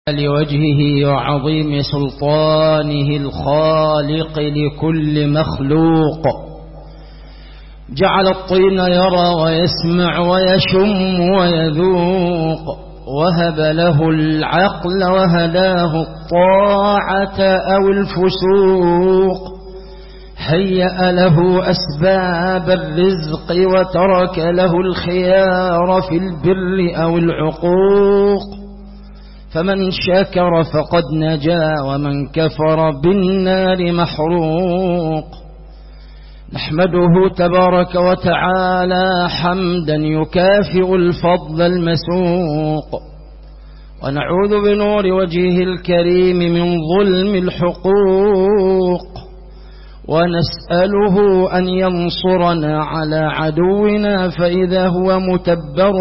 لوجهه وعظيم سلطانه الخالق لكل مخلوق، جعل الطين يرى ويسمع ويشم ويذوق، وهب له العقل وهداه الطاعة أو الفسوق، هيأ له أسباب الرزق وترك له الخيار في البر أو العقوق، فمن شكر فقد نجا ومن كفر بالنار محروق. نحمده تبارك وتعالى حمدا يكافئ الفضل المسوق، ونعوذ بنور وجهه الكريم من ظلم الحقوق، ونسأله أن ينصرنا على عدونا فإذا هو متبر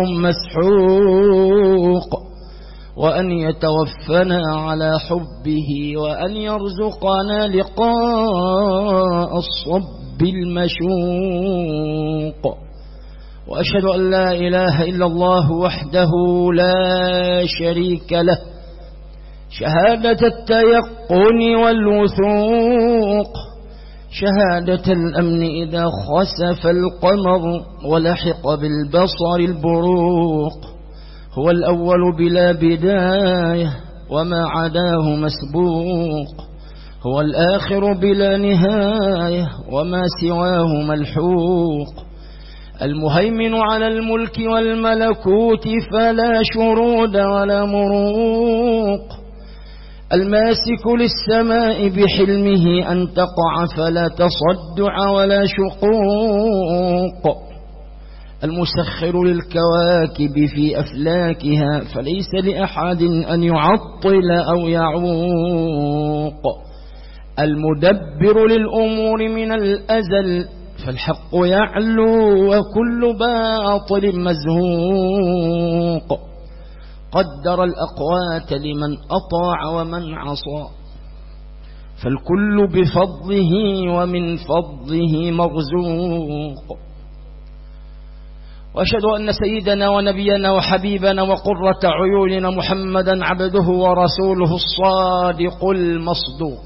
مسحوق، وأن يتوفنا على حبه، وأن يرزقنا لقاء الصب المشوق. وأشهد أن لا إله إلا الله وحده لا شريك له شهادة التيقن والوثوق، شهادة الأمن إذا خسف القمر ولحق بالبصر البروق. هو الأول بلا بداية وما عداه مسبوق، هو الآخر بلا نهاية وما سواه ملحوق، المهيمن على الملك والملكوت فلا شرود ولا مروق، الماسك للسماء بحلمه أن تقع فلا تصدع ولا شقوق، المسخر للكواكب في أفلاكها فليس لأحد أن يعطل أو يعوق، المدبر للأمور من الأزل فالحق يعلو وكل باطل مزهوق، قدر الأقوات لمن أطاع ومن عصى فالكل بفضله ومن فضله مرزوق. وأشهد أن سيدنا ونبينا وحبيبنا وقرة عيوننا محمدا عبده ورسوله الصادق المصدوق،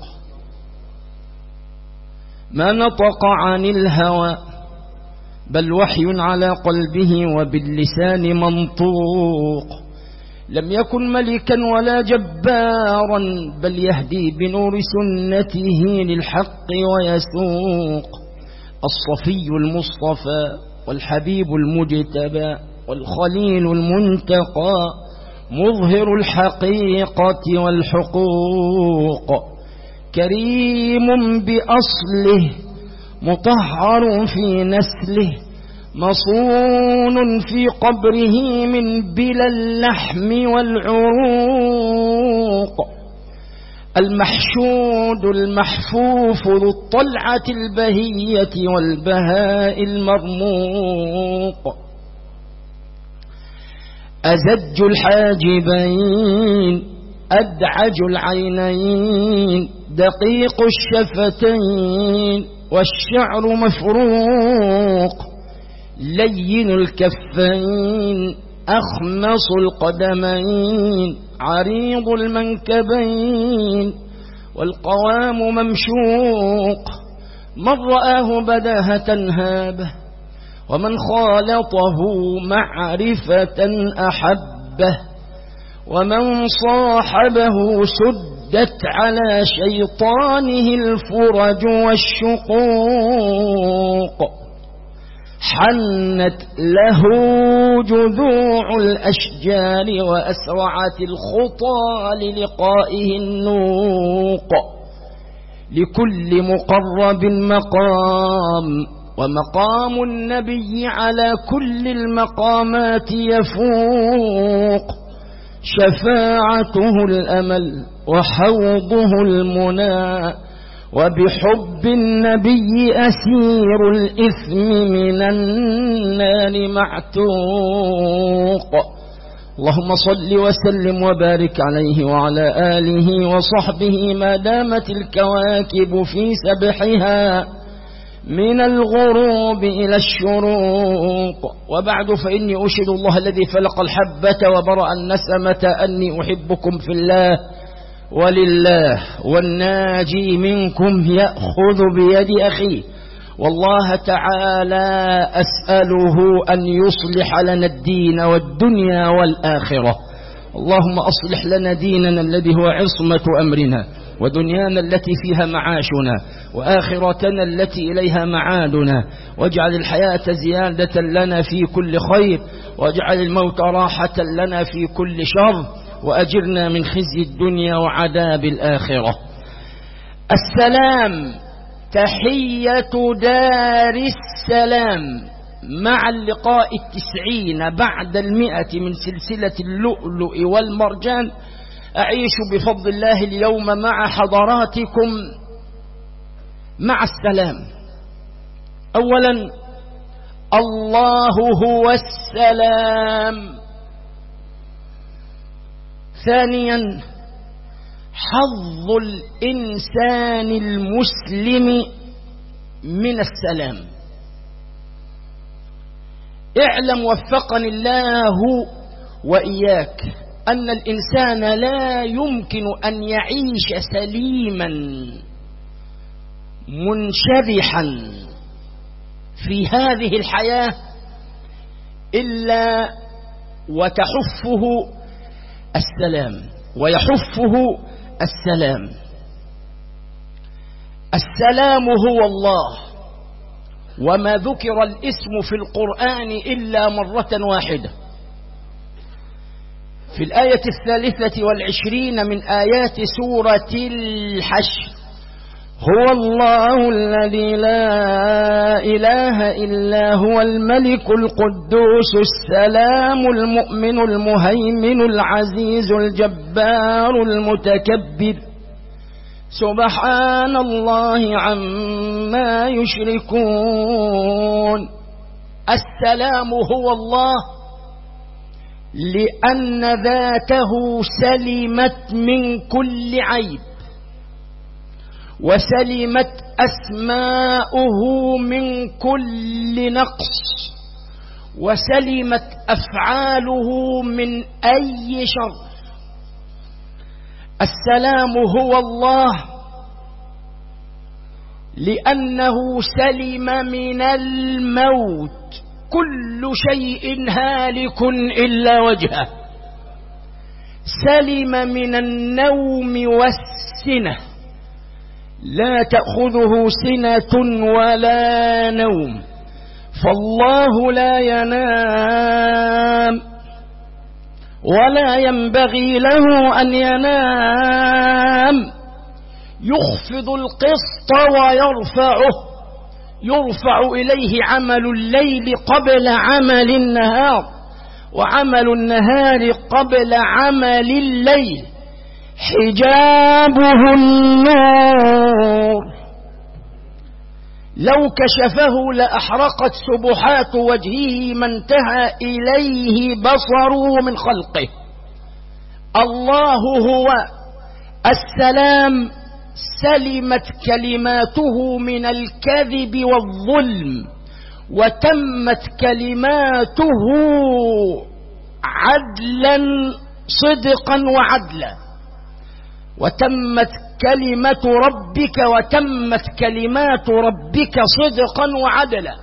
ما نطق عن الهوى بل وحي على قلبه وباللسان منطوق، لم يكن ملكا ولا جبارا بل يهدي بنور سنته للحق ويسوق، الصفي المصطفى والحبيب المجتبى والخليل المنتقى، مظهر الحقيقة والحقوق، كريم بأصله مطهر في نسله، مصون في قبره من بلا اللحم والعروق، المحشود المحفوف ذو الطلعة البهية والبهاء المرموق، أزج الحاجبين أدعج العينين دقيق الشفتين والشعر مفروق، لين الكفين أخمص القدمين عريض المنكبين والقوام ممشوق، من رآه بداهة هابه ومن خالطه معرفة أحبه، ومن صاحبه سدت على شيطانه الفرج والشقوق، حنت له جذوع الأشجار وأسرعت الخطى للقائه النوق، لكل مقرب مقام ومقام النبي على كل المقامات يفوق، شفاعته الأمل وحوضه المنى، وبحب النبي أسير الإثم من النار معتوق. اللهم صل وسلم وبارك عليه وعلى آله وصحبه ما دامت الكواكب في سبحها من الغروب إلى الشروق. وبعد، فإني أشهد الله الذي فلق الحبة وبرأ النسمة أني أحبكم في الله ولله، والناجي منكم يأخذ بيد أخيه، والله تعالى أسأله أن يصلح لنا الدين والدنيا والآخرة. اللهم أصلح لنا ديننا الذي هو عصمة أمرنا، ودنيانا التي فيها معاشنا، وآخرتنا التي إليها معادنا، واجعل الحياة زيادة لنا في كل خير، واجعل الموت راحة لنا في كل شر، وأجرنا من خزي الدنيا وعذاب الآخرة. السلام، تحية دار السلام، مع اللقاء 90 بعد 100 من سلسلة اللؤلؤ والمرجان. أعيش بفضل الله اليوم مع حضراتكم مع السلام. أولا، الله هو السلام. ثانيا، حظ الإنسان المسلم من السلام. اعلم وفقني الله وإياك أن الإنسان لا يمكن أن يعيش سليما منشرحا في هذه الحياة إلا وتحفه السلام ويحفه السلام. السلام هو الله، وما ذكر الاسم في القرآن إلا مرة واحدة، في الآية 23 من آيات سورة الحشر: هو الله الذي لا إله إلا هو الملك القدوس السلام المؤمن المهيمن العزيز الجبار المتكبر سبحان الله عما يشركون. السلام هو الله، لأن ذاته سلمت من كل عيب، وسلمت أسماؤه من كل نقص، وسلمت أفعاله من أي شر. السلام هو الله لأنه سلم من الموت، كل شيء هالك إلا وجهه. سلم من النوم والسنة، لا تأخذه سنة ولا نوم، فالله لا ينام ولا ينبغي له أن ينام، يخفض القسط ويرفعه، يرفع إليه عمل الليل قبل عمل النهار، وعمل النهار قبل عمل الليل، حجابه النور، لو كشفه لأحرقت سبحات وجهه ما انتهى إليه بصره من خلقه. الله هو السلام، سلمت كلماته من الكذب والظلم، وتمت كلماته عدلا صدقا وعدلا، وتمت كلمة ربك وتمت كلمات ربك صدقا وعدلا.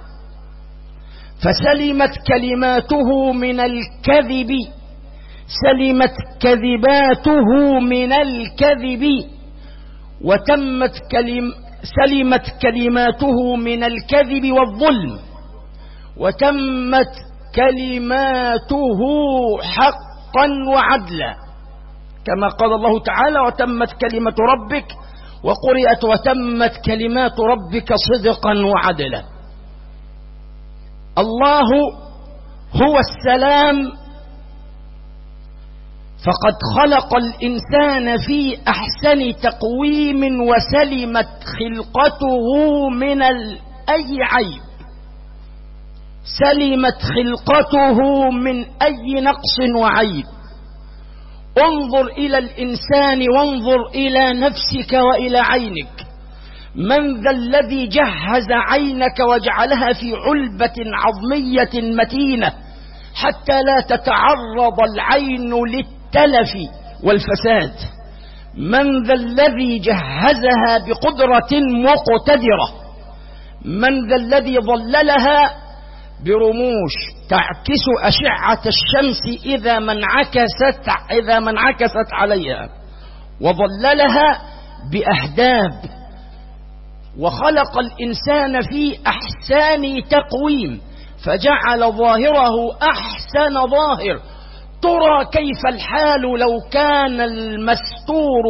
فسلمت كلماته من الكذب، سلمت كذباته من الكذب، سلمت كلماته من الكذب والظلم، وتمت كلماته حقا وعدلا، كما قال الله تعالى: وتمت كلمة ربك، وقرئت: وتمت كلمات ربك صدقا وعدلا. الله هو السلام، فقد خلق الإنسان في أحسن تقويم، وسلمت خلقته من أي عيب، سلمت خلقته من أي نقص وعيب. انظر إلى الإنسان وانظر إلى نفسك وإلى عينك، من ذا الذي جهز عينك وجعلها في علبة عظمية متينة حتى لا تتعرض العين للتلف والفساد؟ من ذا الذي جهزها بقدرة مقتدرة؟ من ذا الذي ظللها برموش تعكس أشعة الشمس إذا ما انعكست عليها، وظللها بأهداب، وخلق الإنسان في أحسن تقويم فجعل ظاهره أحسن ظاهر. ترى كيف الحال لو كان المستور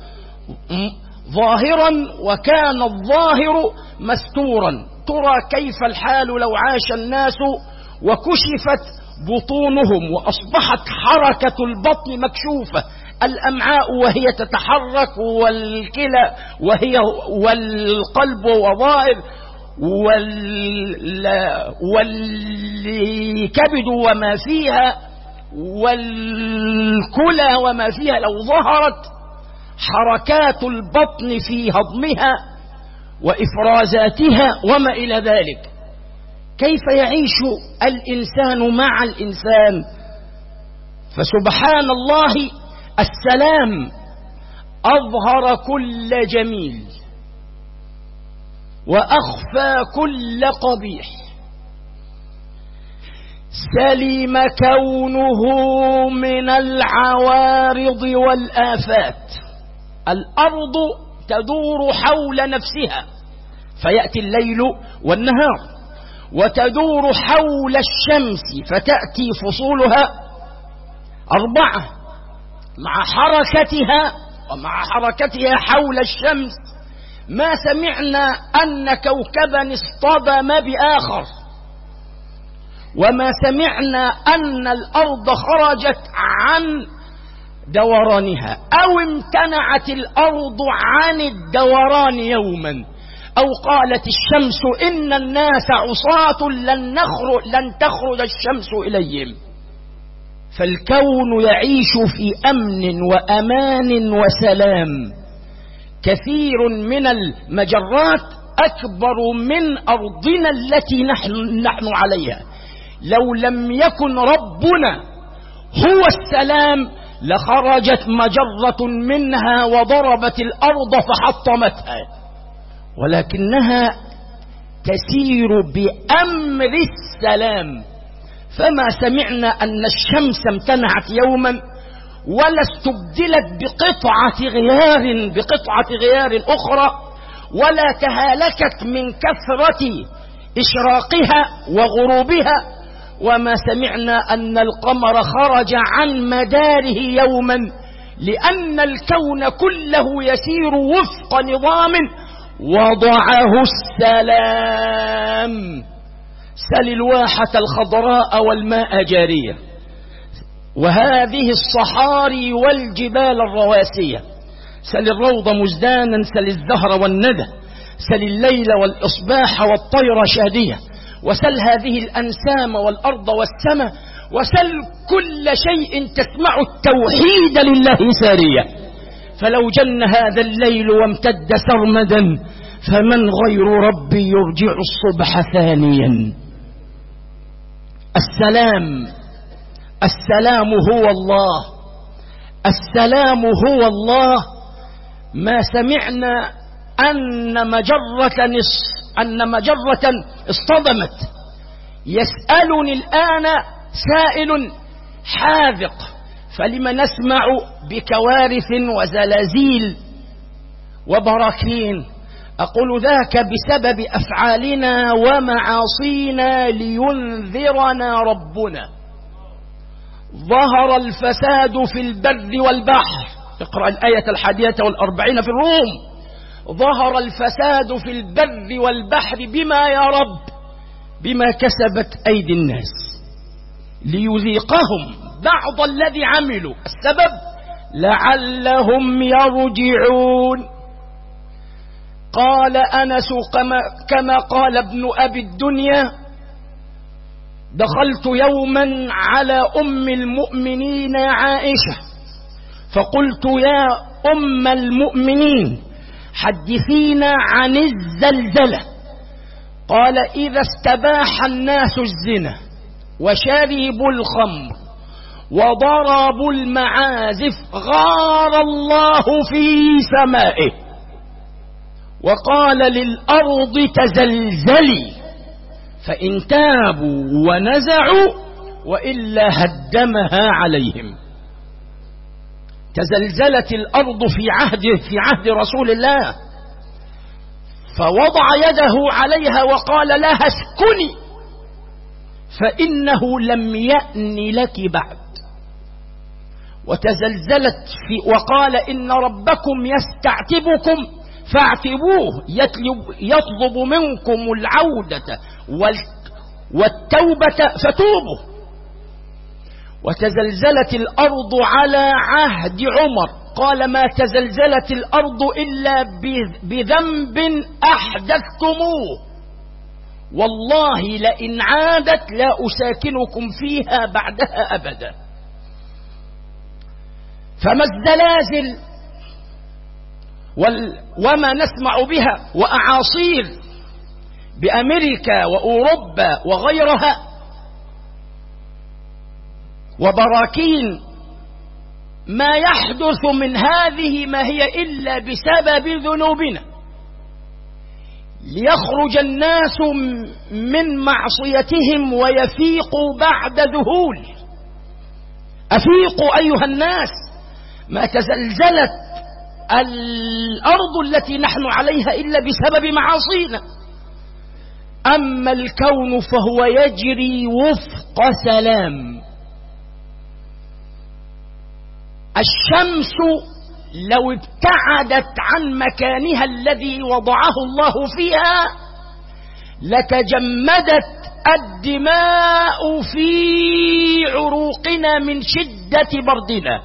ظاهرا وكان الظاهر مستورا. ترى كيف الحال لو عاش الناس وكشفت بطونهم وأصبحت حركة البطن مكشوفة، الأمعاء وهي تتحرك، والكلى والقلب وظاهر، والكبد وما فيها، والكلى وما فيها. لو ظهرت حركات البطن في هضمها وإفرازاتها وما إلى ذلك، كيف يعيش الإنسان مع الإنسان؟ فسبحان الله السلام أظهر كل جميل وأخفى كل قبيح، سلم كونه من العوارض والآفات. الأرض تدور حول نفسها فيأتي الليل والنهار، وتدور حول الشمس فتأتي فصولها 4 مع حركتها حول الشمس. ما سمعنا أن كوكبا اصطدم بآخر، وما سمعنا أن الأرض خرجت عن دورانها أو امتنعت الأرض عن الدوران يوما، أو قالت الشمس إن الناس عصاة لن تخرج الشمس إليهم. فالكون يعيش في أمن وأمان وسلام. كثير من المجرات أكبر من أرضنا التي نحن عليها. لو لم يكن ربنا هو السلام لخرجت مجرة منها وضربت الأرض فحطمتها، ولكنها تسير بأمر السلام. فما سمعنا أن الشمس امتنعت يوما ولا استبدلت بقطعة غيار أخرى، ولا تهالكت من كثرة إشراقها وغروبها. وما سمعنا أن القمر خرج عن مداره يوما، لأن الكون كله يسير وفق نظام وضعه السلام. سل الواحة الخضراء والماء جارية، وهذه الصحاري والجبال الرواسية. سل الروض مزدانا، سل الزهر والندى، سل الليل والإصباح والطير شادية، وسل هذه الأنسام والأرض والسماء، وسل كل شيء تسمع التوحيد لله سارية. فلو جن هذا الليل وامتد سرمدا فمن غير ربي يرجع الصبح ثانيا. السلام هو الله، السلام هو الله. ما سمعنا أن مجرة اصطدمت. يسألني الآن سائل حاذق، فلما نسمع بكوارث وزلازل وبراكين؟ أقول ذاك بسبب أفعالنا ومعاصينا لينذرنا ربنا. ظهر الفساد في البر والبحر، اقرأ الآية 41 في الروم. ظهر الفساد في البر والبحر بما يا رب؟ بما كسبت أيدي الناس ليذيقهم بعض الذي عملوا. السبب لعلهم يرجعون. قال أنس كما قال ابن أبي الدنيا: دخلت يوما على أم المؤمنين عائشة فقلت: يا أم المؤمنين، حدثينا عن الزلزلة. قال إذا استباح الناس الزنا وشربوا الخمر وضربوا المعازف غار الله في سمائه وقال للأرض تزلزلي فإن تابوا ونزعوا وإلا هدمها عليهم. تزلزلت الأرض في عهد رسول الله، فوضع يده عليها وقال لها اسكني فإنه لم يأن لك بعد. وتزلزلت وقال إن ربكم يستعتبكم فاعتبوه يطلب منكم العودة والتوبة فتوبوا. وتزلزلت الأرض على عهد عمر، قال ما تزلزلت الأرض إلا بذنب أحدثتموه والله لئن عادت لا أساكنكم فيها بعدها أبدا. فما الزلازل وما نسمع بها وأعاصير بأمريكا وأوروبا وغيرها وبراكين، ما يحدث من هذه ما هي إلا بسبب ذنوبنا، ليخرج الناس من معصيتهم ويفيقوا بعد ذهول. أفيقوا أيها الناس، ما تزلزلت الأرض التي نحن عليها إلا بسبب معاصينا. أما الكون فهو يجري وفق سلام. الشمس لو ابتعدت عن مكانها الذي وضعه الله فيها لتجمدت الدماء في عروقنا من شدة بردنا،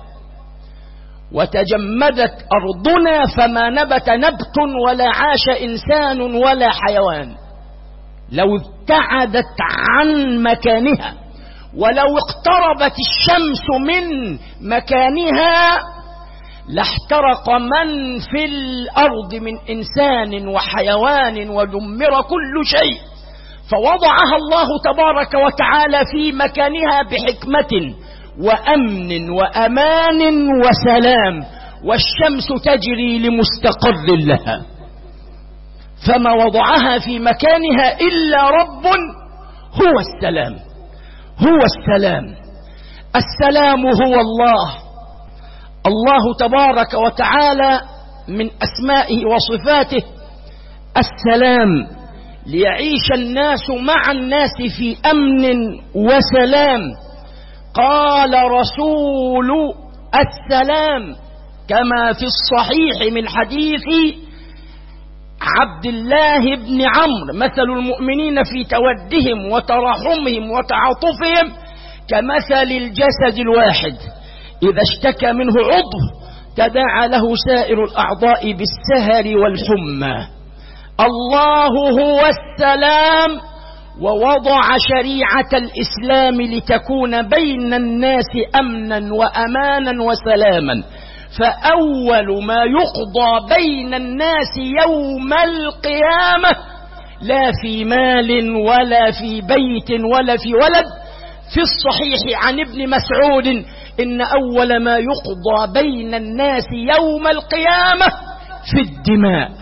وتجمدت أرضنا فما نبت نبت ولا عاش إنسان ولا حيوان. لو ابتعدت عن مكانها، ولو اقتربت الشمس من مكانها لاحترق من في الأرض من إنسان وحيوان ودمر كل شيء، فوضعها الله تبارك وتعالى في مكانها بحكمة وأمن وأمان وسلام، والشمس تجري لمستقر لها، فما وضعها في مكانها إلا رب هو السلام. هو السلام. السلام هو الله. الله تبارك وتعالى من أسمائه وصفاته السلام، ليعيش الناس مع الناس في أمن وسلام. قال رسول السلام كما في الصحيح من حديث عبد الله بن عمرو: مثل المؤمنين في تودهم وتراحمهم وتعاطفهم كمثل الجسد الواحد إذا اشتكى منه عضو تداعى له سائر الأعضاء بالسهر والحمى. الله هو السلام، ووضع شريعة الإسلام لتكون بين الناس أمنا وأمانا وسلاما. فأول ما يقضى بين الناس يوم القيامة لا في مال ولا في بيت ولا في ولد. في الصحيح عن ابن مسعود إن أول ما يقضى بين الناس يوم القيامة في الدماء،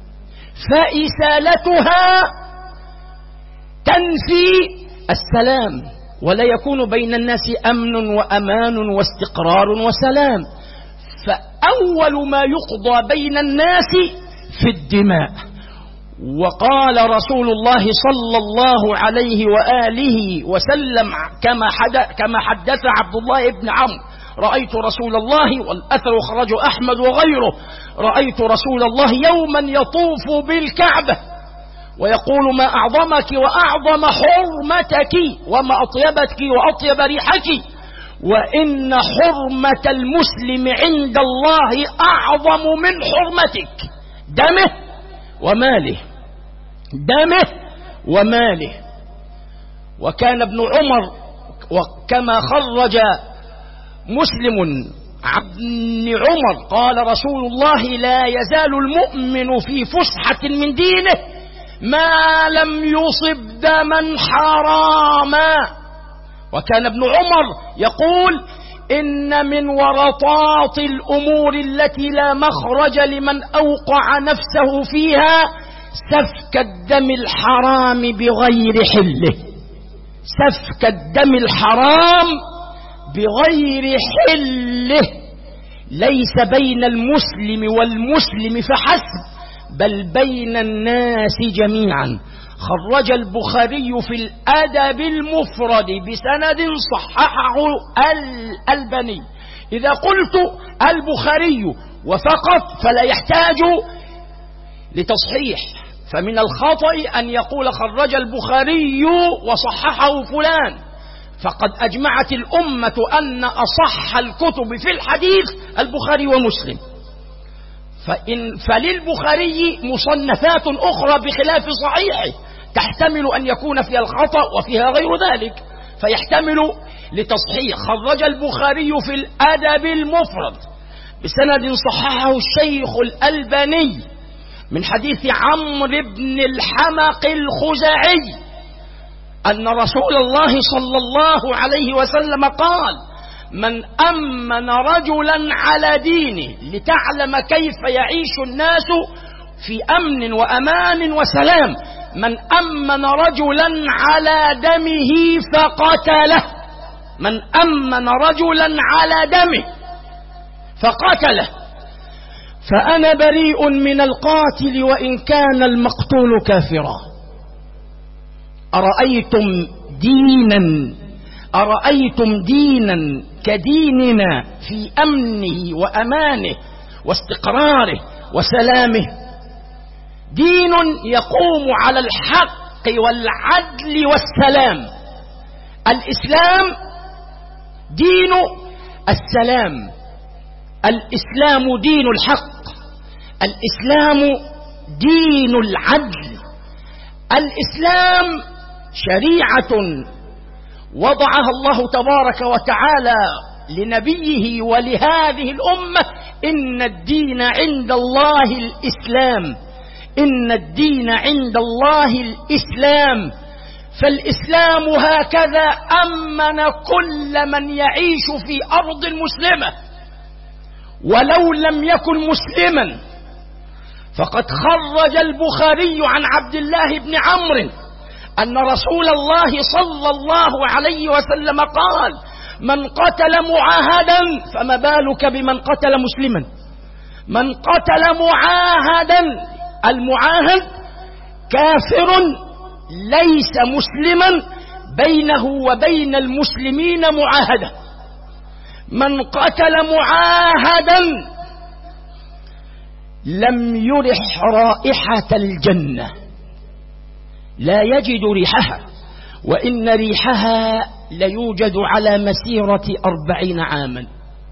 فإسالتها تنفي السلام، ولا يكون بين الناس أمن وأمان واستقرار وسلام. فأول ما يقضى بين الناس في الدماء. وقال رسول الله صلى الله عليه وآله وسلم كما حدث عبد الله بن عمرو: رأيت رسول الله، والأثر خرجه أحمد وغيره، رأيت رسول الله يوما يطوف بالكعبة ويقول: ما أعظمك وأعظم حرمتك وما أطيبتك وأطيب ريحك، وإن حرمة المسلم عند الله أعظم من حرمتك، دمه وماله، دمه وماله. وكان ابن عمر، وكما خرج مسلم ابن عمر قال رسول الله: لا يزال المؤمن في فسحة من دينه ما لم يصب دما حراما. وكان ابن عمر يقول: إن من ورطات الأمور التي لا مخرج لمن أوقع نفسه فيها سفك الدم الحرام بغير حله. سفك الدم الحرام بغير حله، ليس بين المسلم والمسلم فحسب، بل بين الناس جميعا. خرج البخاري في الأدب المفرد بسند صححه الألباني. إذا قلت البخاري وفقط فلا يحتاج لتصحيح، فمن الخطأ أن يقول خرج البخاري وصححه فلان، فقد أجمعت الأمة أن أصح الكتب في الحديث البخاري ومسلم. فللبخاري مصنفات أخرى بخلاف صحيحه تحتمل أن يكون فيها الخطأ وفيها غير ذلك، فيحتمل لتصحيح. خرج البخاري في الأدب المفرد بسند صححه الشيخ الألباني من حديث عمرو بن الحمق الخزاعي أن رسول الله صلى الله عليه وسلم قال: من أمن رجلا على دينه لتعلم كيف يعيش الناس في أمن وأمان وسلام، من أمن رجلا على دمه فقتله، من أمن رجلا على دمه فقتله، فأنا بريء من القاتل وإن كان المقتول كافرا. أرأيتم دينا كديننا في أمنه وأمانه واستقراره وسلامه؟ دين يقوم على الحق والعدل والسلام. الإسلام دين السلام، الإسلام دين الحق، الإسلام دين العدل، الإسلام شريعة وضعها الله تبارك وتعالى لنبيه ولهذه الأمة: إن الدين عند الله الإسلام، إن الدين عند الله الإسلام. فالإسلام هكذا أمن كل من يعيش في أرض مسلمة ولو لم يكن مسلما. فقد خرج البخاري عن عبد الله بن عمرو أن رسول الله صلى الله عليه وسلم قال: من قتل معاهدا، فما بالك بمن قتل مسلما، من قتل معاهدا، المعاهد كافر ليس مسلما، بينه وبين المسلمين معاهدة. من قتل معاهدا لم يرح رائحة الجنة، لا يجد ريحها، وإن ريحها ليوجد على مسيرة 40 عاما.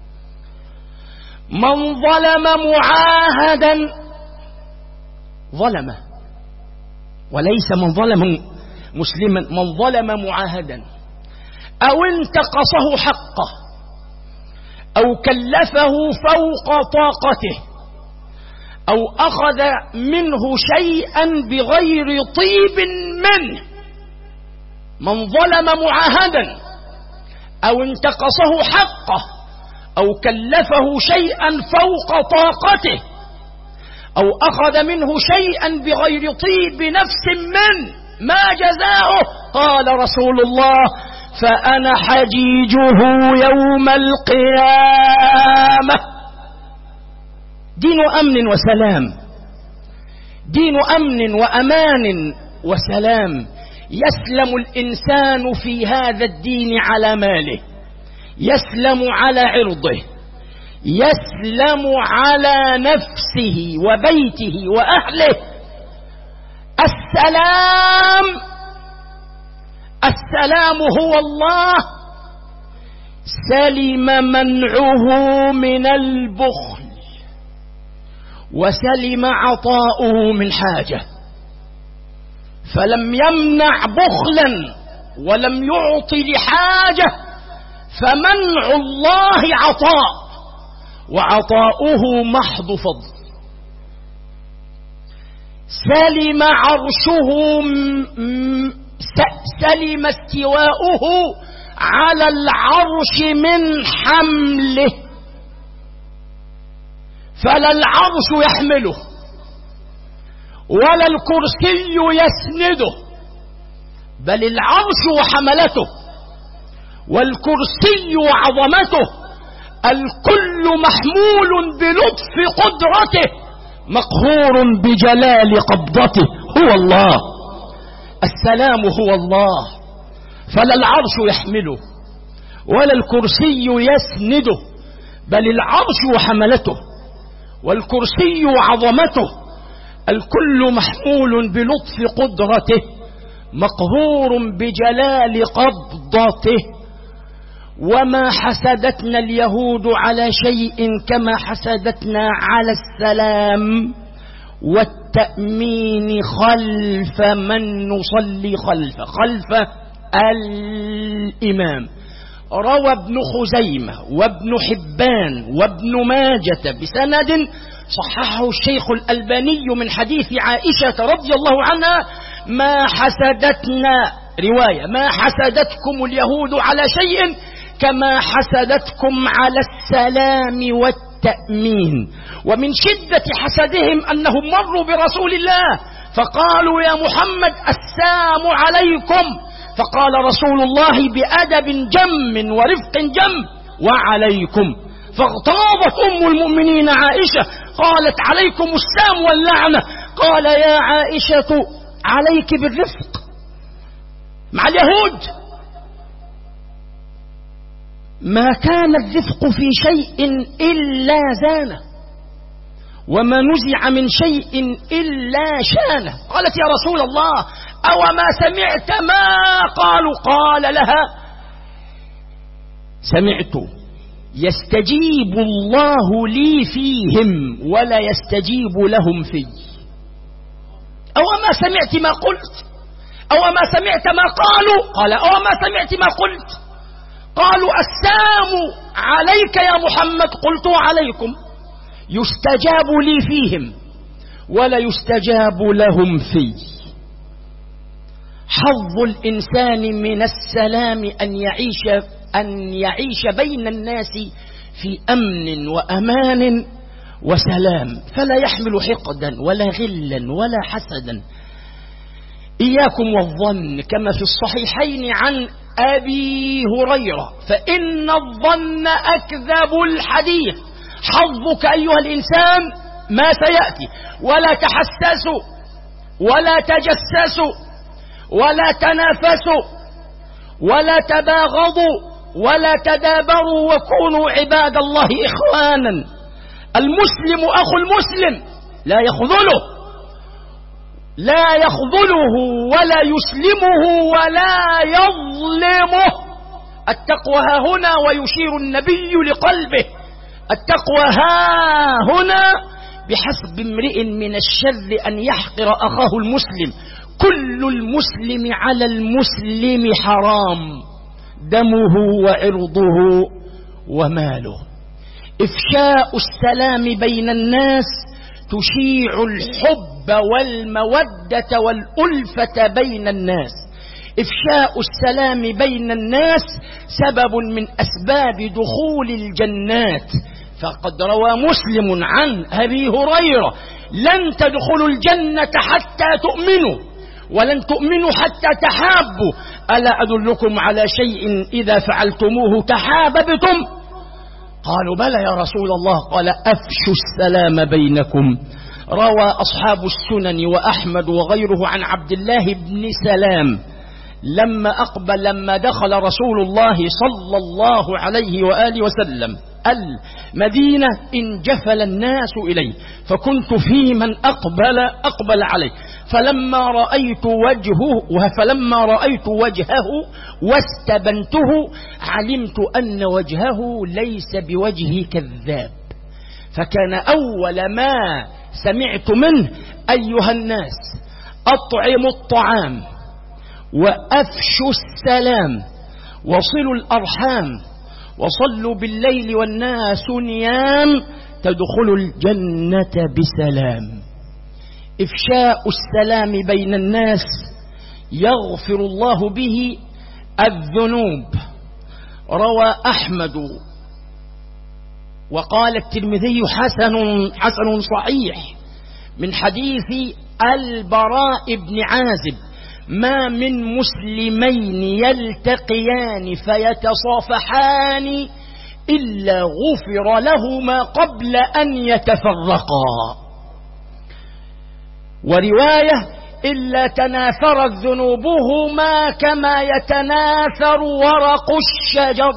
من ظلم معاهدا ظلمه، وليس من ظلم مسلما، من ظلم معاهدا أو انتقصه حقه أو كلفه فوق طاقته أو أخذ منه شيئا بغير طيب منه. من ظلم معاهدا أو انتقصه حقه أو كلفه شيئا فوق طاقته أو أخذ منه شيئا بغير طيب نفس منه، ما جزاؤه؟ قال رسول الله: فأنا حجيجه يوم القيامة. دين أمن وسلام، دين أمن وأمان وسلام. يسلم الإنسان في هذا الدين على ماله، يسلم على عرضه، يسلم على نفسه وبيته وأهله. السلام هو الله سلم منعه من البخل وسلم عطاؤه من حاجة، فلم يمنع بخلا ولم يعطي لحاجة، فمنع الله عطاء وعطاؤه محض فضل. سلم عرشه، سلم استواؤه على العرش من حمله، فلا العرش يحمله ولا الكرسي يسنده، بل العرش وحملته والكرسي وعظمته الكل محمول بلطف قدرته مقهور بجلال قبضته. هو الله، السلام هو الله، فلا العرش يحمله ولا الكرسي يسنده، بل العرش وحملته والكرسي وعظمته الكل محمول بلطف قدرته مقهور بجلال قبضته. وما حسدتنا اليهود على شيء كما حسدتنا على السلام والتأمين خلف من نصلي خلف الإمام. روى ابن خزيمة وابن حبان وابن ماجة بسند صححه الشيخ الألباني من حديث عائشة رضي الله عنها: ما حسدتنا، رواية: ما حسدتكم اليهود على شيء كما حسدتكم على السلام والتأمين. ومن شدة حسدهم أنهم مروا برسول الله فقالوا: يا محمد السلام عليكم، فقال رسول الله بأدب جم ورفق جم: وعليكم. فاغتاظت أم المؤمنين عائشة قالت: عليكم السلام واللعنة. قال: يا عائشة عليك بالرفق مع اليهود، ما كان الرفق في شيء إلا زانه، وما نزع من شيء إلا شانه. قالت: يا رسول الله أو ما سمعت ما قالوا؟ قال لها: سمعت، يستجيب الله لي فيهم ولا يستجيب لهم في. أو ما سمعت ما قلت؟ أو ما سمعت ما قالوا؟ قال: أو ما سمعت ما قلت؟ قالوا: السلام عليك يا محمد. قلت: عليكم. يستجاب لي فيهم ولا يستجاب لهم في. حظ الإنسان من السلام أن يعيش بين الناس في أمن وأمان وسلام، فلا يحمل حقدا ولا غلا ولا حسدا. إياكم والظن، كما في الصحيحين عن أبي هريرة: فإن الظن أكذب الحديث. حظك أيها الإنسان ما سيأتي، ولا تحسسوا ولا تجسسوا ولا تنافسوا ولا تباغضوا ولا تدابروا، وكونوا عباد الله إخوانا. المسلم أخو المسلم لا يخذله ولا يسلمه ولا يظلمه. التقوى ها هنا، ويشير النبي لقلبه: التقوى ها هنا بحسب امرئ من الشر أن يحقر أخاه المسلم. كل المسلم على المسلم حرام، دمه وعرضه وماله. إفشاء السلام بين الناس تشيع الحب والمودة والألفة بين الناس. إفشاء السلام بين الناس سبب من أسباب دخول الجنات. فقد روى مسلم عن أبي هريرة: لن تدخلوا الجنة حتى تؤمنوا، ولن تؤمنوا حتى تحابوا. ألا أدلكم على شيء إذا فعلتموه تحاببتم؟ قالوا: بلى يا رسول الله. قال: أفشوا السلام بينكم. روى أصحاب السنن وأحمد وغيره عن عبد الله بن سلام: لما دخل رسول الله صلى الله عليه وآله وسلم المدينة انجفل الناس إليه، فكنت في من أقبل عليه، فلما رأيت وجهه واستبنته علمت أن وجهه ليس بوجه كذاب. فكان أول ما سمعت منه: أيها الناس أطعموا الطعام وأفشوا السلام وصلوا الأرحام وصلوا بالليل والناس نيام تدخلوا الجنة بسلام. إفشاء السلام بين الناس يغفر الله به الذنوب. روى أحمد وقال الترمذي حسن صحيح من حديث البراء بن عازب: ما من مسلمين يلتقيان فيتصافحان إلا غفر لهما قبل أن يتفرقا. ورواية: إلا تناثرت ذنوبهما كما يتناثر ورق الشجر.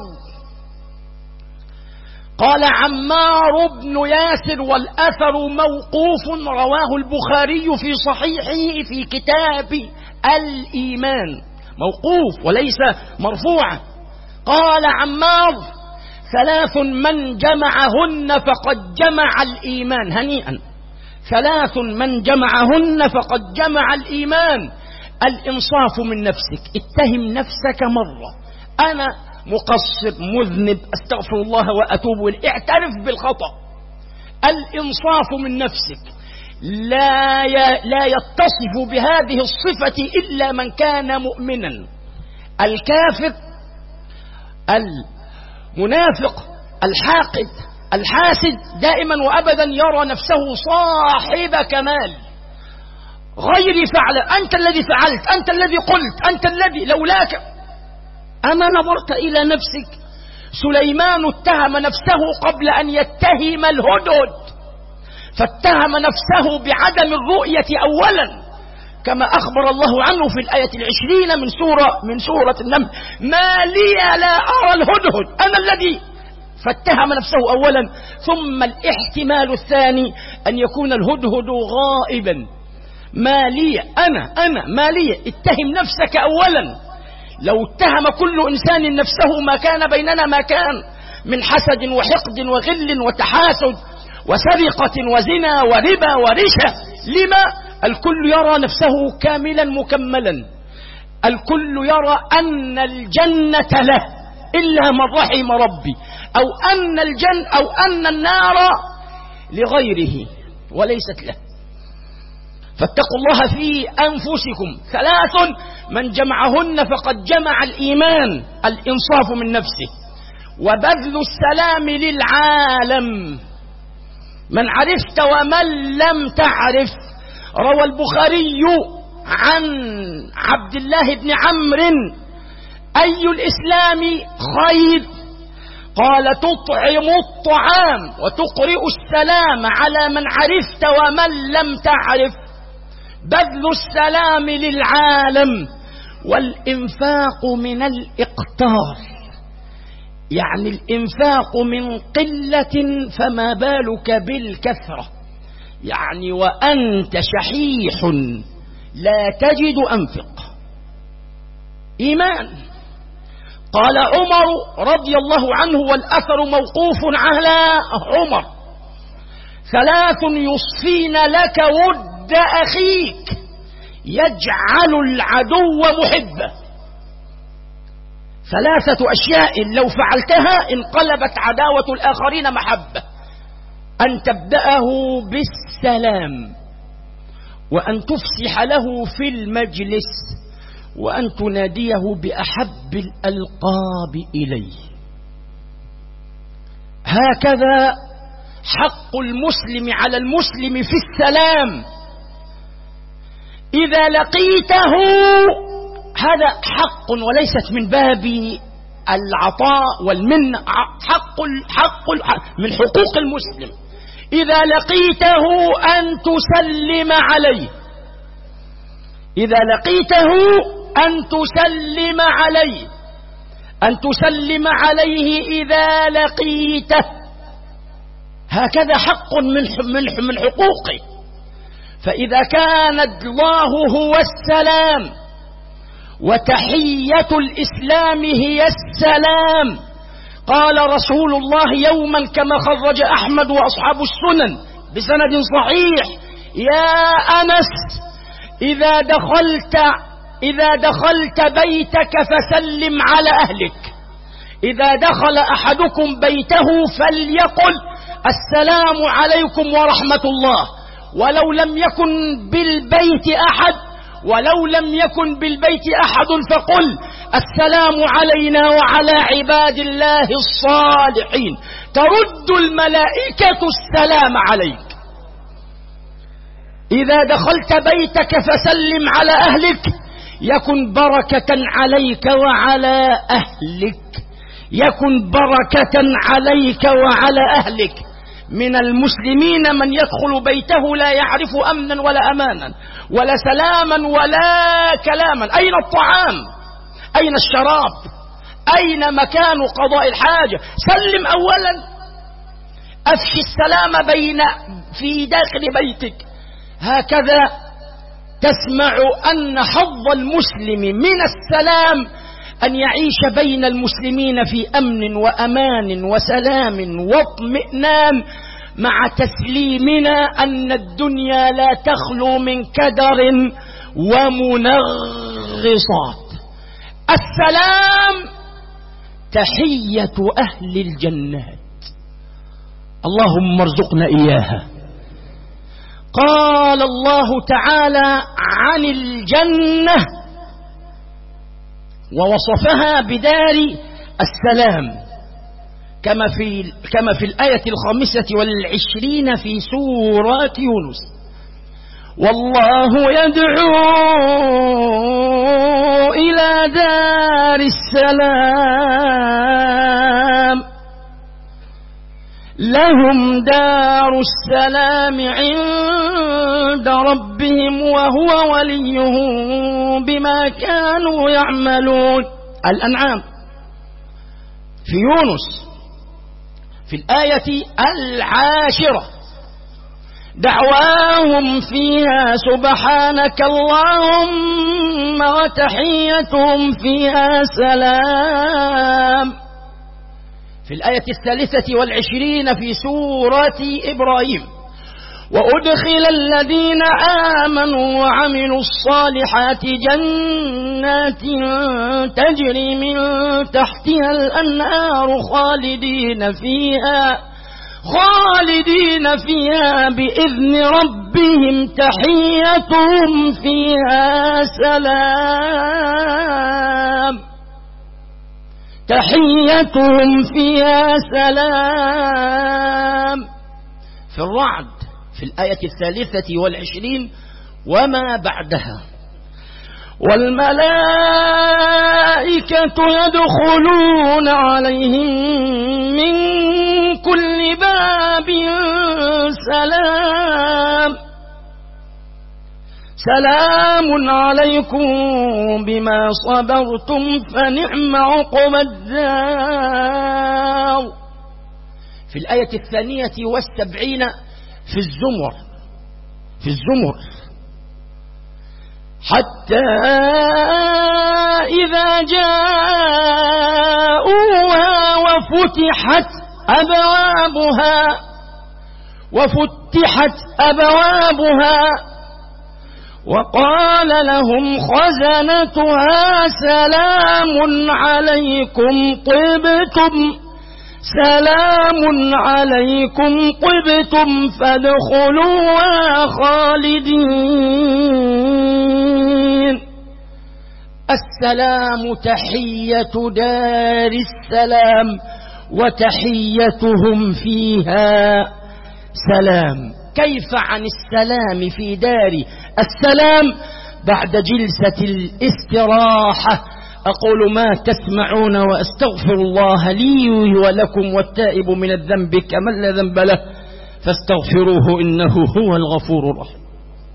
قال عمار بن ياسر: والأثر موقوف، رواه البخاري في صحيحه في كتاب الإيمان، موقوف وليس مرفوعا. قال عمار: 3 من جمعهن فقد جمع الإيمان. هنيئا. 3 من جمعهن فقد جمع الإيمان: الإنصاف من نفسك، اتهم نفسك مرة، أنا مقصر مذنب أستغفر الله وأتوب إليه، اعترف بالخطأ. الإنصاف من نفسك، لا يتصف بهذه الصفة إلا من كان مؤمنا. الكافر، المنافق، الحاقد، الحاسد دائما وأبدا يرى نفسه صاحب كمال، غير فعل، أنت الذي فعلت، أنت الذي قلت، أنت الذي، لولاك. أما نظرت إلى نفسك؟ سليمان اتهم نفسه قبل أن يتهم الهدهد، فاتهم نفسه بعدم الرؤية أولا، كما أخبر الله عنه في الآية 20 من سورة النمل: ما لي لا أرى الهدهد، أنا الذي. فاتهم نفسه أولا، ثم الاحتمال الثاني أن يكون الهدهد غائبا. ما لي أنا ما لي، اتهم نفسك أولا. لو اتهم كل إنسان نفسه ما كان بيننا ما كان من حسد وحقد وغل وتحاسد وسرقة وزنا وربا ورشا. لما؟ الكل يرى نفسه كاملا مكملا، الكل يرى أن الجنة له إلا من رحم ربي، أو أن النار لغيره وليست له. فاتقوا الله في أنفسكم. 3 من جمعهن فقد جمع الإيمان: الإنصاف من نفسه، وبذل السلام للعالم، من عرفت ومن لم تعرف. روى البخاري عن عبد الله بن عمرو: أي الإسلام خير؟ قال: تطعم الطعام وتقرئ السلام على من عرفت ومن لم تعرف. بذل السلام للعالم. والإنفاق من الإقتار، يعني الإنفاق من قلة فما بالك بالكثرة، يعني وأنت شحيح لا تجد أنفق. إيمان. قال عمر رضي الله عنه، والأثر موقوف على عمر: 3 يصفين لك ود أخيك يجعل العدو محبه. 3 أشياء لو فعلتها انقلبت عداوة الآخرين محبة: أن تبدأه بالسلام، وأن تفسح له في المجلس، وأن تناديه بأحب الألقاب إليه. هكذا حق المسلم على المسلم في السلام. إذا لقيته، هذا حق وليست من باب العطاء والمن، حق من حقوق المسلم. إذا لقيته أن تسلم عليه، إذا لقيته أن تسلم عليه، أن تسلم عليه إذا لقيته. هكذا حق من حقوقه. فإذا كان الله هو السلام وتحية الإسلام هي السلام، قال رسول الله يوما كما خرج أحمد وأصحاب السنن بسند صحيح: يا أنس، إذا دخلت بيتك فسلم على أهلك، إذا دخل أحدكم بيته فليقل السلام عليكم ورحمة الله، ولو لم يكن بالبيت أحد فقل السلام علينا وعلى عباد الله الصالحين، ترد الملائكة السلام عليك. إذا دخلت بيتك فسلم على أهلك يكن بركة عليك وعلى أهلك، يكن بركة عليك وعلى أهلك. من المسلمين من يدخل بيته لا يعرف أمنا ولا أمانا ولا سلاما ولا كلاما. أين الطعام؟ أين الشراب؟ أين مكان قضاء الحاجة؟ سلم أولا، أفشي السلام في داخل بيتك. هكذا تسمع أن حظ المسلم من السلام أن يعيش بين المسلمين في أمن وأمان وسلام واطمئنان، مع تسليمنا أن الدنيا لا تخلو من كدر ومنغصات. السلام تحية أهل الجنات، اللهم ارزقنا إياها. قال الله تعالى عن الجنة ووصفها بدار السلام كما في الآية 25 في سورة يونس: والله يدعو إلى دار السلام لهم دار السلام عند ربهم وهو وليهم بما كانوا يعملون. الأنعام. في يونس في الآية 10: دعواهم فيها سبحانك اللهم وتحيتهم فيها سلام. في الآية 23 في سورة إبراهيم: وأدخل الذين آمنوا وعملوا الصالحات جنات تجري من تحتها الأنهار خالدين فيها بإذن ربهم تحيتهم فيها سلام. تحيتهم فيها سلام. في الرعد في الآية 23 وما بعدها: والملائكة يدخلون عليهم من كل باب سلام عليكم بما صبرتم فنعم عقبى الدار. في الآية 72 في الزمر: حتى إذا جاءوها وفتحت أبوابها وقال لهم خزنتها سلام عليكم طبتم فادخلوها خالدين. السلام تحية دار السلام وتحيتهم فيها سلام. كيف عن السلام في دار السلام بعد جلسة الاستراحة؟ أقول ما تسمعون وأستغفر الله لي ولكم، والتائب من الذنب كمن لا ذنب له فاستغفروه إنه هو الغفور الرحيم.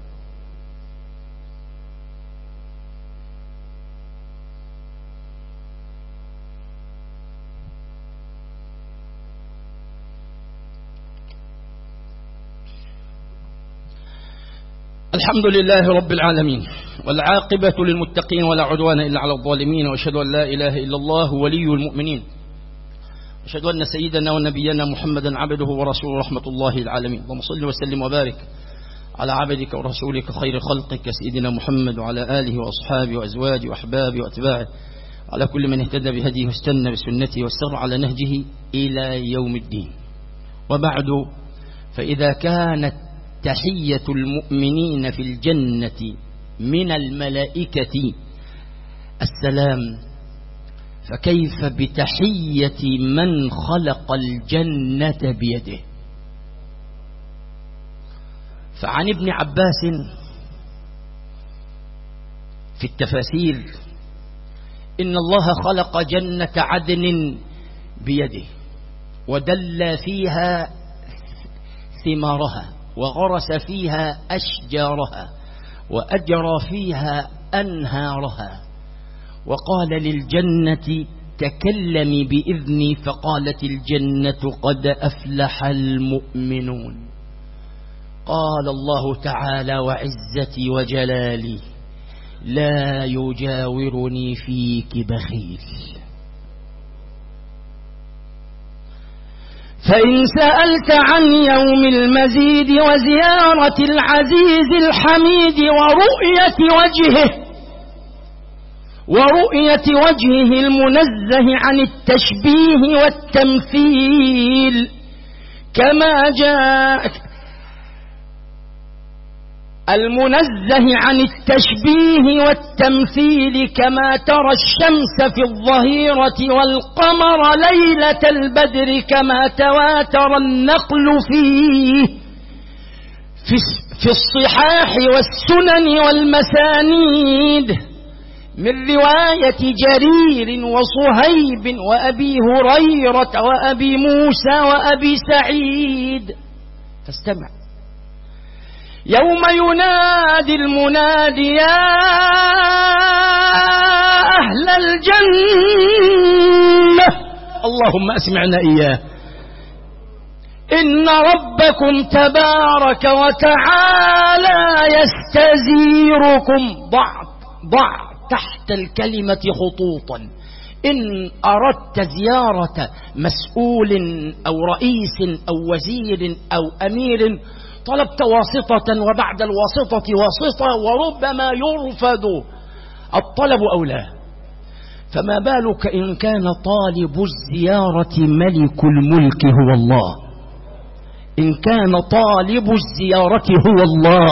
الحمد لله رب العالمين، والعاقبة للمتقين ولا عدوان إلا على الظالمين، وأشهد أن لا إله إلا الله ولي المؤمنين، وأشهد أن سيدنا ونبينا محمدا عبده ورسوله رحمة الله العالمين. اللهم صل وسلم وبارك على عبدك ورسولك خير خلقك سيدنا محمد وعلى آله وأصحابه وأزواجه وأحبابه وأتباعه على كل من اهتدى بهديه واستنى بسنته واستر على نهجه إلى يوم الدين. وبعد، فإذا كانت تحية المؤمنين في الجنة من الملائكة السلام، فكيف بتحية من خلق الجنة بيده؟ فعن ابن عباس في التفاسير إن الله خلق جنة عدن بيده، ودل فيها ثمارها، وغرس فيها أشجارها، وأجرى فيها أنهارها، وقال للجنة تكلمي بإذني، فقالت الجنة قد أفلح المؤمنون. قال الله تعالى وعزتي وجلالي لا يجاورني فيك بخيل. فإن سألت عن يوم المزيد وزيارة العزيز الحميد ورؤية وجهه المنزه عن التشبيه والتمثيل، كما جاء المنزه عن التشبيه والتمثيل، كما ترى الشمس في الظهيرة والقمر ليلة البدر، كما تواتر النقل في الصحاح والسنن والمسانيد من رواية جرير وصهيب وأبي هريرة وأبي موسى وأبي سعيد. فاستمع: يوم ينادي المنادي يا أهل الجنة، اللهم أسمعنا إياه، إن ربكم تبارك وتعالى يستزيركم. ضع تحت الكلمة خطوطا. إن أردت زيارة مسؤول أو رئيس أو وزير أو أمير طلبت واسطة، وبعد الواسطة واسطة، وربما يرفض الطلب أو لا، فما بالك إن كان طالب الزيارة ملك الملك هو الله؟ إن كان طالب الزيارة هو الله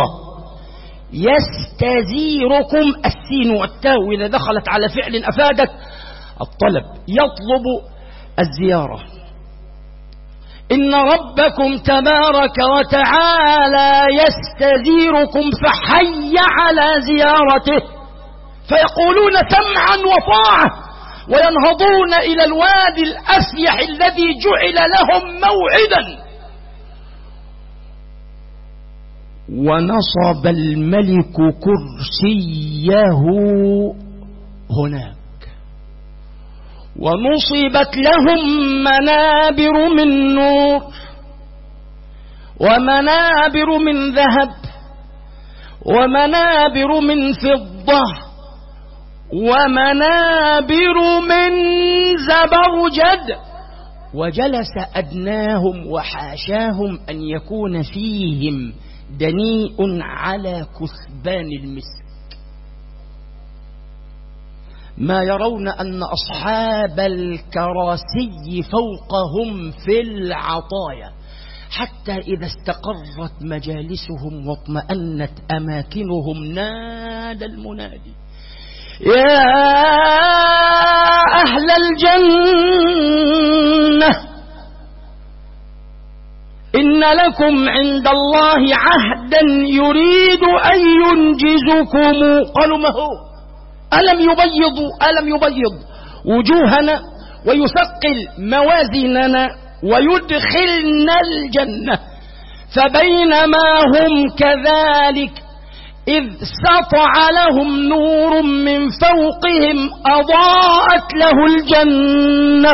يستزيركم. السين والتاء إذا دخلت على فعل أفادت الطلب، يطلب الزيارة. إن ربكم تبارك وتعالى يستزيركم، فحي على زيارته، فيقولون سمعا وطاعة، وينهضون إلى الوادي الأفيح الذي جعل لهم موعدا. ونصب الملك كرسيه هناك، ونصبت لهم منابر من نور، ومنابر من ذهب، ومنابر من فضة، ومنابر من زبرجد. وجلس أدناهم وحاشاهم أن يكون فيهم دنيء على كثبان المسك، ما يرون أن أصحاب الكراسي فوقهم في العطايا، حتى إذا استقرت مجالسهم واطمأنت أماكنهم نادى المنادي يا أهل الجنة إن لكم عند الله عهدا يريد أن ينجزكم. قالوا ما هو؟ ألم يبيض وجوهنا ويثقل موازيننا ويدخلنا الجنة؟ فبينما هم كذلك إذ سطع لهم نور من فوقهم أضاءت له الجنة،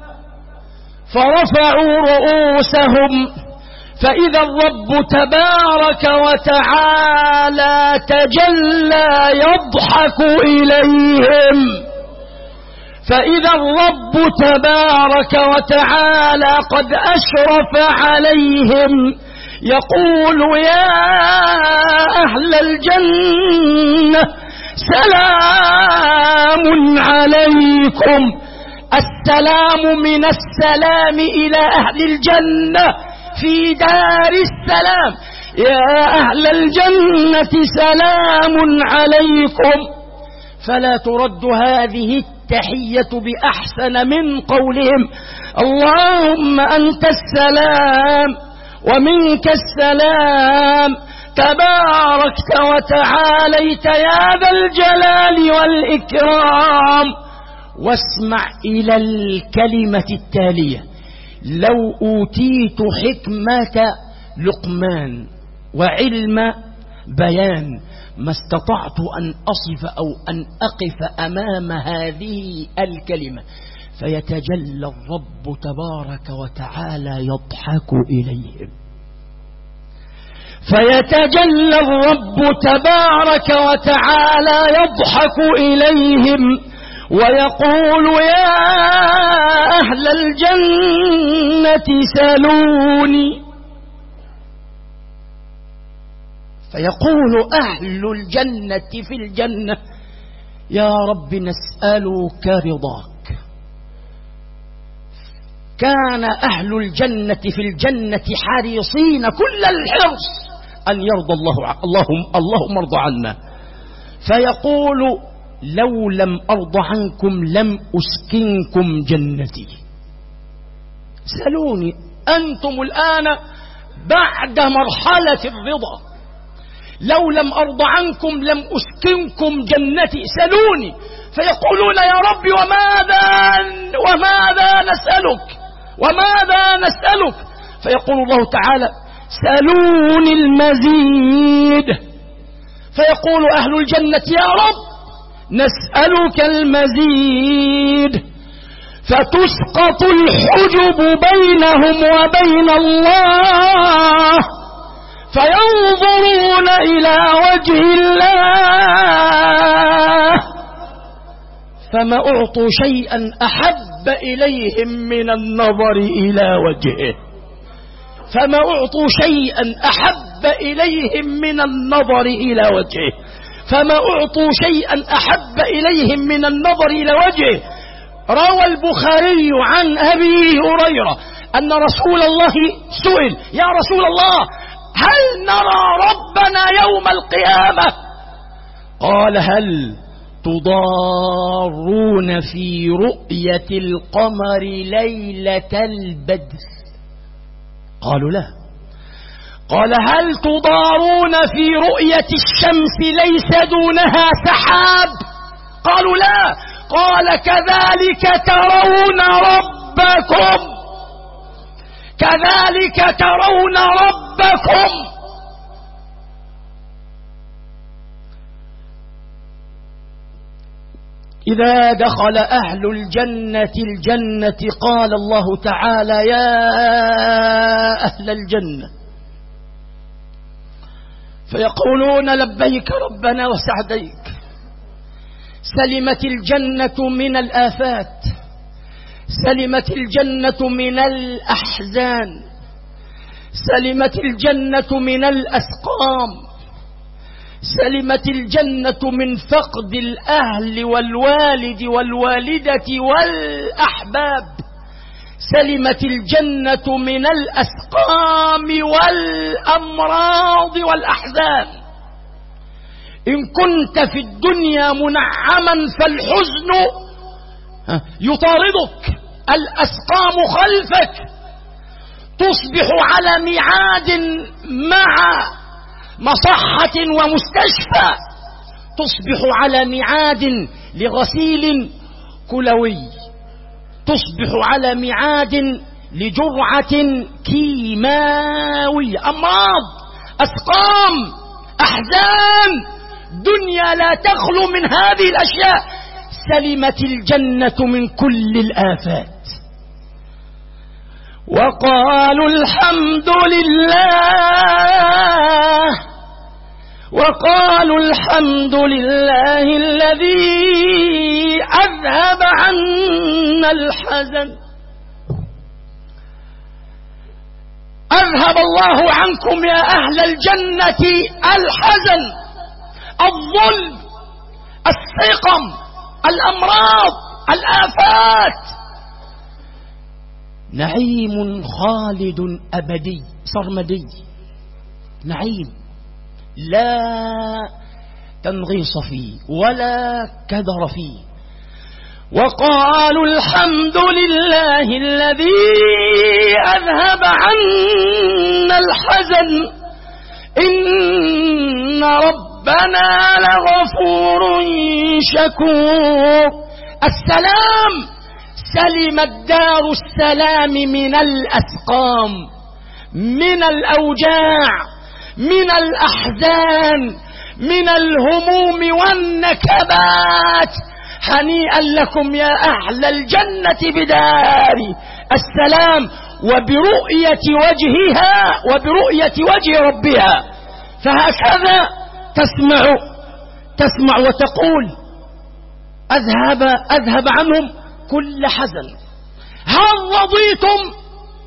فرفعوا رؤوسهم فإذا الرب تبارك وتعالى تجلى يضحك إليهم، فإذا الرب تبارك وتعالى قد أشرف عليهم يقول يا أهل الجنة سلام عليكم. السلام من السلام إلى أهل الجنة في دار السلام. يا أهل الجنة سلام عليكم. فلا ترد هذه التحية بأحسن من قولهم اللهم أنت السلام ومنك السلام تباركت وتعاليت يا ذا الجلال والإكرام. واسمع إلى الكلمة التالية: لو أوتيت حكمة لقمان وعلم بيان ما استطعت أن أصف أو أن أقف أمام هذه الكلمة. فيتجلى الرب تبارك وتعالى يضحك إليهم، فيتجلى الرب تبارك وتعالى يضحك إليهم ويقول يا أهل الجنة سلوني. فيقول أهل الجنة في الجنة يا رب نسألك رضاك. كان أهل الجنة في الجنة حريصين كل الحرص أن يرضى اللهم ارضى عنا. فيقول لو لم أرضى عنكم لم أسكنكم جنتي. سلوني، أنتم الآن بعد مرحلة الرضا. لو لم أرضى عنكم لم أسكنكم جنتي، سلوني. فيقولون يا رب وماذا نسألك؟ فيقول الله تعالى سلوني المزيد. فيقول أهل الجنة يا رب نسألك المزيد. فتسقط الحجب بينهم وبين الله فينظرون إلى وجه الله فما أعطوا شيئا أحب إليهم من النظر إلى وجهه. فما أعطوا شيئا أحب إليهم من النظر إلى وجهه. فما أعطوا شيئا أحب إليهم من النظر إلى وجهه. روى البخاري عن أبي هريرة أن رسول الله سئل يا رسول الله هل نرى ربنا يوم القيامة؟ قال هل تضارون في رؤية القمر ليلة البدر؟ قالوا لا. قال هل تضارون في رؤية الشمس ليس دونها سحاب؟ قالوا لا. قال كذلك ترون ربكم، كذلك ترون ربكم. إذا دخل أهل الجنة الجنة قال الله تعالى يا أهل الجنة، فيقولون لبيك ربنا وسعديك. سلمت الجنة من الآفات، سلمت الجنة من الأحزان، سلمت الجنة من الأسقام، سلمت الجنة من فقد الأهل والوالد والوالدة والأحباب، سلمت الجنة من الأسقام والأمراض والأحزان. إن كنت في الدنيا منعما فالحزن يطاردك، الأسقام خلفك، تصبح على ميعاد مع مصحة ومستشفى، تصبح على ميعاد لغسيل كلوي، تصبح على ميعاد لجرعة كيماوية، أمراض، أسقام، أحزان، دنيا لا تخلو من هذه الأشياء. سلمت الجنة من كل الآفات. وقالوا الحمد لله، وقالوا الحمد لله الذي أذهب عنا الحزن. أذهب الله عنكم يا أهل الجنة الحزن، الظلم، السقم، الأمراض، الآفات. نعيم خالد أبدي سرمدي، نعيم لا تنغيص فيه ولا كدر فيه. وقالوا الحمد لله الذي أذهب عنا الحزن إن ربنا لغفور شكور. السلام، سلمت دار السلام من الأسقام، من الأوجاع، من الأحزان، من الهموم والنكبات. هنيئا لكم يا أهل الجنة بدار السلام وبرؤية وجهها وبرؤية وجه ربها. فهكذا تسمع وتقول أذهب عنهم كل حزن. هل رضيتم؟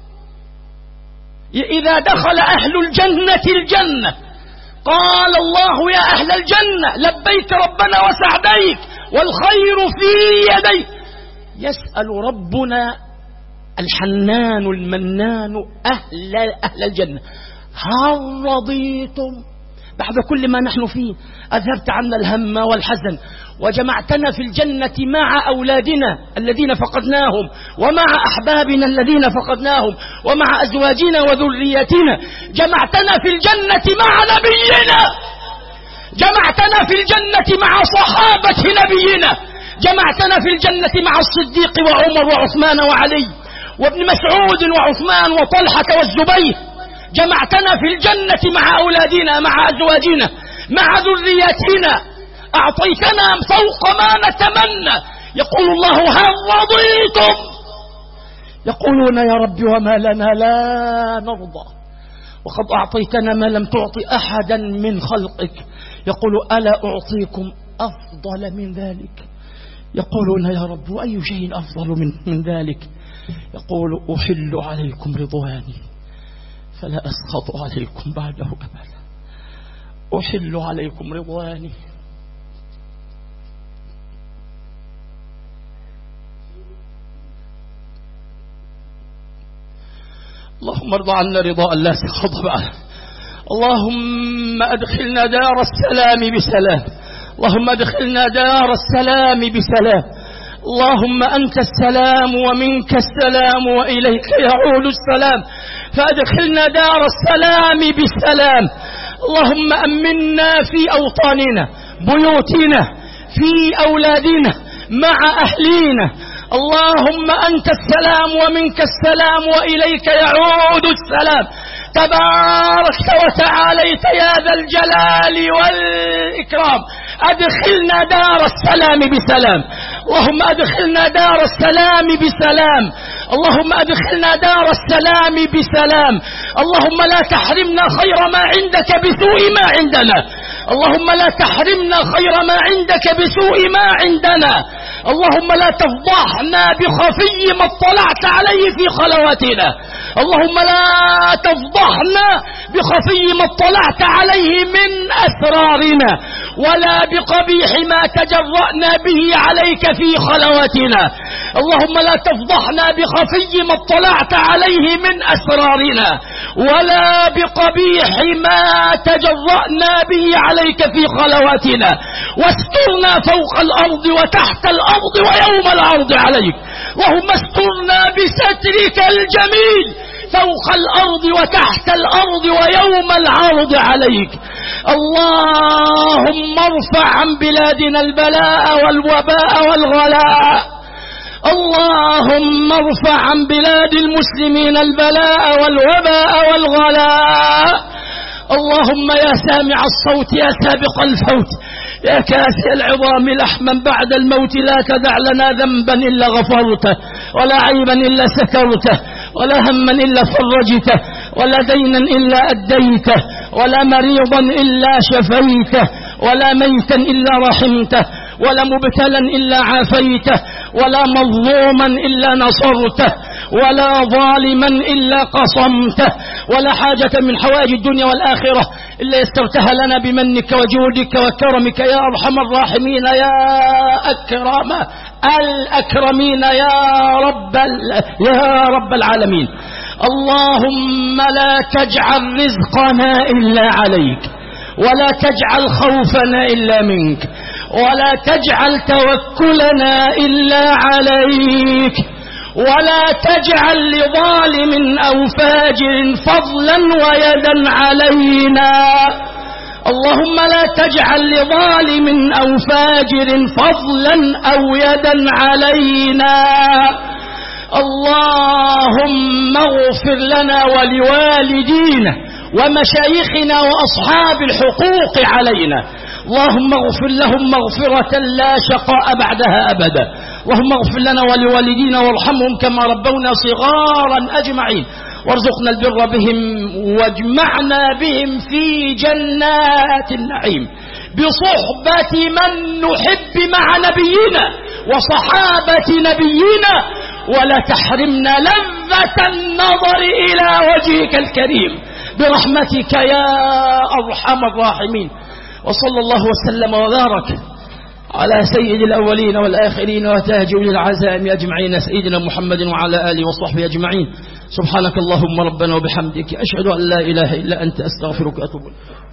إذا دخل أهل الجنة الجنة قال الله يا أهل الجنة لبيك ربنا وسعديك والخير في يديك. يسأل ربنا الحنان المنان أهل الجنة هل رضيتم بعد كل ما نحن فيه؟ أذهبت عنا الهم والحزن وجمعتنا في الجنة مع أولادنا الذين فقدناهم ومع أحبابنا الذين فقدناهم ومع أزواجنا وذريتنا. جمعتنا في الجنة مع نبينا، جمعتنا في الجنة مع صحابة نبينا، جمعتنا في الجنة مع الصديق وعمر وعثمان وعلي وابن مسعود وعثمان وطلحة والزبير. جمعتنا في الجنة مع أولادنا مع أزواجنا مع ذريتنا. أعطيتنا فوق ما نتمنى. يقول الله هل رضيتم؟ يقولون يا رب وما لنا لا نرضى وقد أعطيتنا ما لم تعطي أحدا من خلقك. يقول ألا أعطيكم أفضل من ذلك؟ يقولون يا رب وأي شيء أفضل من ذلك؟ يقول أحل عليكم رضواني فلا أسخط عليكم بعده أبدا. أحل عليكم رضواني. اللهم ارضى عنا رضاء لا سخط بعده. اللهم أدخلنا دار السلام بسلام. اللهم أدخلنا دار السلام بسلام. اللهم أنت السلام ومنك السلام وإليك يعود السلام، فأدخلنا دار السلام بسلام. اللهم أمنا في أوطاننا، بيوتنا، في أولادنا، مع أهلينا. اللهم أنت السلام ومنك السلام وإليك يعود السلام. تباركت وتعاليت يا ذا الجلال والإكرام. أدخلنا دار السلام بسلام. اللهم أدخلنا دار السلام بسلام. اللهم أدخلنا دار السلام بسلام. اللهم لا تحرمنا خير ما عندك بسوء ما عندنا. اللهم لا تحرمنا خير ما عندك بسوء ما عندنا. اللهم لا تفضحنا بخفي ما اطلعت عليه في خلواتنا. اللهم لا تفضحنا بخفي ما اطلعت عليه من أسرارنا ولا بقبيح ما تجرأنا به عليك في خلواتنا. اللهم لا تفضحنا بخفي ما اطلعت عليه من أسرارنا ولا بقبيح ما تجرأنا به عليك في خلواتنا. واسترنا فوق الأرض وتحت الأرض ويوم العرض عليك. اللهم استرنا بسترك الجميل فوق الأرض وتحت الأرض ويوم العرض عليك. اللهم ارفع عن بلادنا البلاء والوباء والغلاء. اللهم ارفع عن بلاد المسلمين البلاء والوباء والغلاء. اللهم يا سامع الصوت يا سابق الفوت يا كاسي العظام لحما بعد الموت لا تدع لنا ذنبا إلا غفرته ولا عيبا إلا سترته ولا هما إلا فرجته ولا دينا إلا أديته ولا مريضا إلا شفيته ولا ميتا إلا رحمته ولا مبتلا إلا عافيته ولا مظلوما إلا نصرته ولا ظالما إلا قصمته، ولا حاجة من حوائج الدنيا والآخرة إلا يسترتها لنا بمنك وجودك وكرمك يا أرحم الراحمين يا أكرم الأكرمين يا رب العالمين. اللهم لا تجعل رزقنا إلا عليك، ولا تجعل خوفنا إلا منك، ولا تجعل توكلنا إلا عليك، ولا تجعل لظالم أو فاجر فضلا ويدا علينا. اللهم لا تجعل لظالم أو فاجر فضلا أو يدا علينا. اللهم اغفر لنا ولوالدينا ومشايخنا وأصحاب الحقوق علينا. اللهم اغفر لهم مغفرة لا شقاء بعدها أبدا. اللهم اغفر لنا ولوالدينا وارحمهم كما ربونا صغارا أجمعين، وارزقنا البر بهم واجمعنا بهم في جنات النعيم بصحبة من نحب مع نبينا وصحابة نبينا، ولا تحرمنا لذة النظر إلى وجهك الكريم برحمتك يا أرحم الراحمين. وصلى الله وسلم وبارك على سيد الأولين والآخرين وتاج العزائم أجمعين سيدنا محمد وعلى آله وصحبه أجمعين. سبحانك اللهم ربنا وبحمدك، أشهد أن لا إله إلا أنت، أستغفرك وأتوب إليك.